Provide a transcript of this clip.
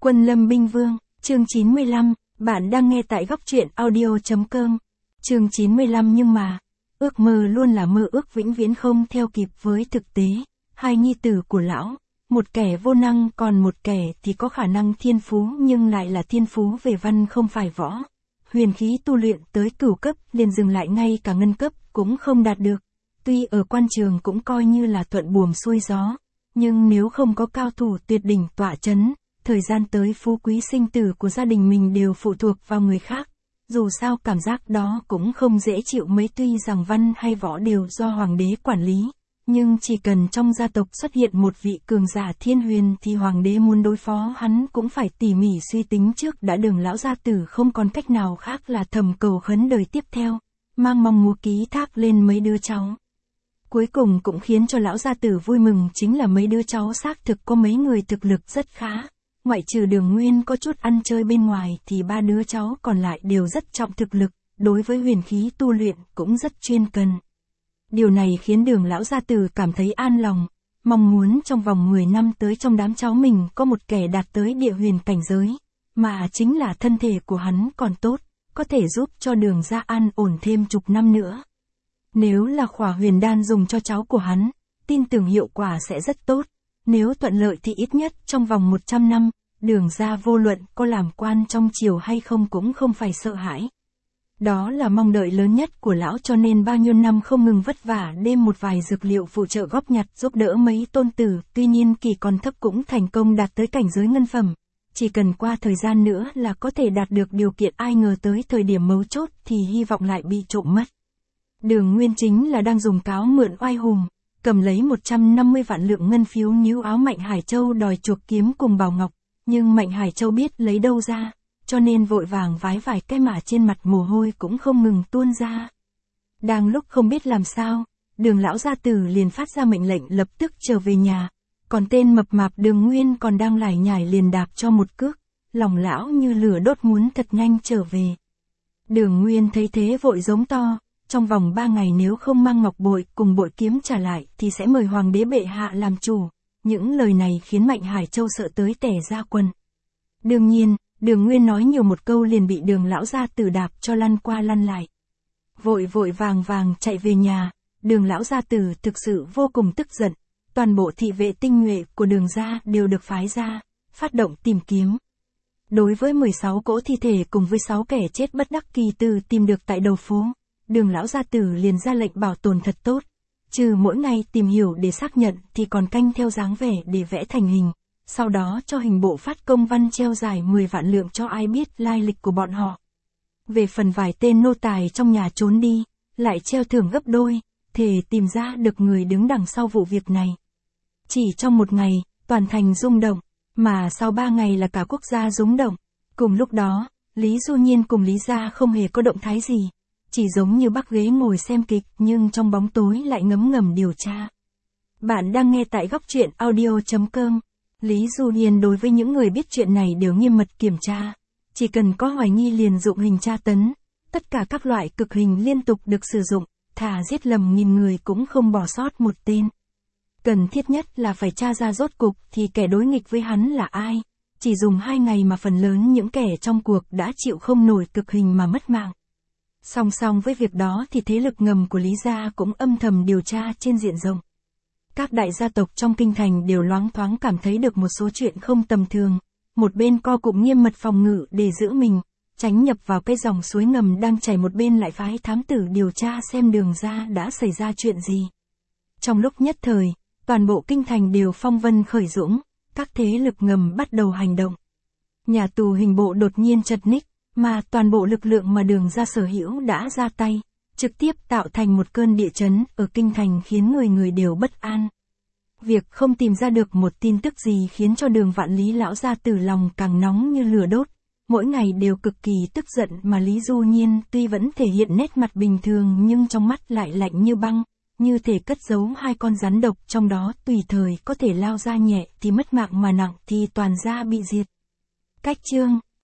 Quân Lâm Binh Vương, chương 95, bạn đang nghe tại góc truyện audio.com. Chương 95 nhưng mà, ước mơ luôn là mơ ước vĩnh viễn không theo kịp với thực tế. Hai nhi tử của lão, một kẻ vô năng còn một kẻ thì có khả năng thiên phú nhưng lại là thiên phú về văn không phải võ. Huyền khí tu luyện tới cửu cấp liền dừng lại, ngay cả ngân cấp cũng không đạt được. Tuy ở quan trường cũng coi như là thuận buồm xuôi gió, nhưng nếu không có cao thủ tuyệt đỉnh tọa chấn, thời gian tới phú quý sinh tử của gia đình mình đều phụ thuộc vào người khác. Dù sao cảm giác đó cũng không dễ chịu mấy, tuy rằng văn hay võ đều do hoàng đế quản lý, nhưng chỉ cần trong gia tộc xuất hiện một vị cường giả thiên huyền thì hoàng đế muốn đối phó hắn cũng phải tỉ mỉ suy tính trước đã. Đường lão gia tử không còn cách nào khác là thầm cầu khấn đời tiếp theo, mang mong muốn ký thác lên mấy đứa cháu. Cuối cùng cũng khiến cho lão gia tử vui mừng chính là mấy đứa cháu xác thực có mấy người thực lực rất khá. Ngoại trừ Đường Nguyên có chút ăn chơi bên ngoài thì ba đứa cháu còn lại đều rất trọng thực lực, đối với huyền khí tu luyện cũng rất chuyên cần. Điều này khiến Đường lão gia tử cảm thấy an lòng, mong muốn trong vòng 10 năm tới trong đám cháu mình có một kẻ đạt tới địa huyền cảnh giới, mà chính là thân thể của hắn còn tốt, có thể giúp cho Đường gia an ổn thêm chục năm nữa. Nếu là khỏa huyền đan dùng cho cháu của hắn, tin tưởng hiệu quả sẽ rất tốt. Nếu thuận lợi thì ít nhất trong vòng 100 năm, Đường gia vô luận có làm quan trong triều hay không cũng không phải sợ hãi. Đó là mong đợi lớn nhất của lão, cho nên bao nhiêu năm không ngừng vất vả đêm một vài dược liệu phụ trợ góp nhặt giúp đỡ mấy tôn tử. Tuy nhiên kỳ còn thấp cũng thành công đạt tới cảnh giới ngân phẩm. Chỉ cần qua thời gian nữa là có thể đạt được điều kiện, ai ngờ tới thời điểm mấu chốt thì hy vọng lại bị trộm mất. Đường Nguyên chính là đang dùng cáo mượn oai hùng, cầm lấy 150 vạn lượng ngân phiếu níu áo Mạnh Hải Châu đòi chuộc kiếm cùng Bảo Ngọc, nhưng Mạnh Hải Châu biết lấy đâu ra, cho nên vội vàng vái vài cái mà trên mặt mồ hôi cũng không ngừng tuôn ra. Đang lúc không biết làm sao, Đường lão gia tử liền phát ra mệnh lệnh lập tức trở về nhà, còn tên mập mạp Đường Nguyên còn đang lải nhải liền đạp cho một cước, lòng lão như lửa đốt muốn thật nhanh trở về. Đường Nguyên thấy thế vội giống to, trong vòng 3 ngày nếu không mang ngọc bội cùng bội kiếm trả lại thì sẽ mời hoàng đế bệ hạ làm chủ. Những lời này khiến Mạnh Hải Châu sợ tới tè ra quần. Đương nhiên, Đường Nguyên nói nhiều một câu liền bị Đường lão gia tử đạp cho lăn qua lăn lại. Vội vội vàng vàng chạy về nhà, Đường lão gia tử thực sự vô cùng tức giận. Toàn bộ thị vệ tinh nhuệ của Đường gia đều được phái ra, phát động tìm kiếm. Đối với 16 cỗ thi thể cùng với 6 kẻ chết bất đắc kỳ tử tìm được tại đầu phố, Đường lão gia tử liền ra lệnh bảo tồn thật tốt. Trừ mỗi ngày tìm hiểu để xác nhận thì còn canh theo dáng vẻ để vẽ thành hình, sau đó cho hình bộ phát công văn treo giải 10 vạn lượng cho ai biết lai lịch của bọn họ. Về phần vài tên nô tài trong nhà trốn đi, lại treo thưởng gấp đôi, thề tìm ra được người đứng đằng sau vụ việc này. Chỉ trong một ngày, toàn thành rung động, mà sau 3 ngày là cả quốc gia rúng động. Cùng lúc đó, Lý Du Nhiên cùng Lý gia không hề có động thái gì. Chỉ giống như bắc ghế ngồi xem kịch nhưng trong bóng tối lại ngấm ngầm điều tra. Bạn đang nghe tại góc truyện audio.com. Lý Du Nhiên đối với những người biết chuyện này đều nghiêm mật kiểm tra. Chỉ cần có hoài nghi liền dụng hình tra tấn. Tất cả các loại cực hình liên tục được sử dụng, thà giết lầm nghìn người cũng không bỏ sót một tên. Cần thiết nhất là phải tra ra rốt cục thì kẻ đối nghịch với hắn là ai. Chỉ dùng 2 ngày mà phần lớn những kẻ trong cuộc đã chịu không nổi cực hình mà mất mạng. Song song với việc đó thì thế lực ngầm của Lý gia cũng âm thầm điều tra trên diện rộng. Các đại gia tộc trong kinh thành đều loáng thoáng cảm thấy được một số chuyện không tầm thường. Một bên co cụm nghiêm mật phòng ngự để giữ mình, tránh nhập vào cái dòng suối ngầm đang chảy, một bên lại phái thám tử điều tra xem Đường gia đã xảy ra chuyện gì. Trong lúc nhất thời, toàn bộ kinh thành đều phong vân khởi dũng, các thế lực ngầm bắt đầu hành động. Nhà tù hình bộ đột nhiên chật ních, mà toàn bộ lực lượng mà Đường gia sở hữu đã ra tay, trực tiếp tạo thành một cơn địa chấn ở kinh thành khiến người người đều bất an. Việc không tìm ra được một tin tức gì khiến cho Đường Vạn Lý lão gia tử lòng càng nóng như lửa đốt, mỗi ngày đều cực kỳ tức giận, mà Lý Du Nhiên tuy vẫn thể hiện nét mặt bình thường nhưng trong mắt lại lạnh như băng, như thể cất giấu 2 con rắn độc trong đó, tùy thời có thể lao ra, nhẹ thì mất mạng mà nặng thì toàn gia bị diệt. Cách chương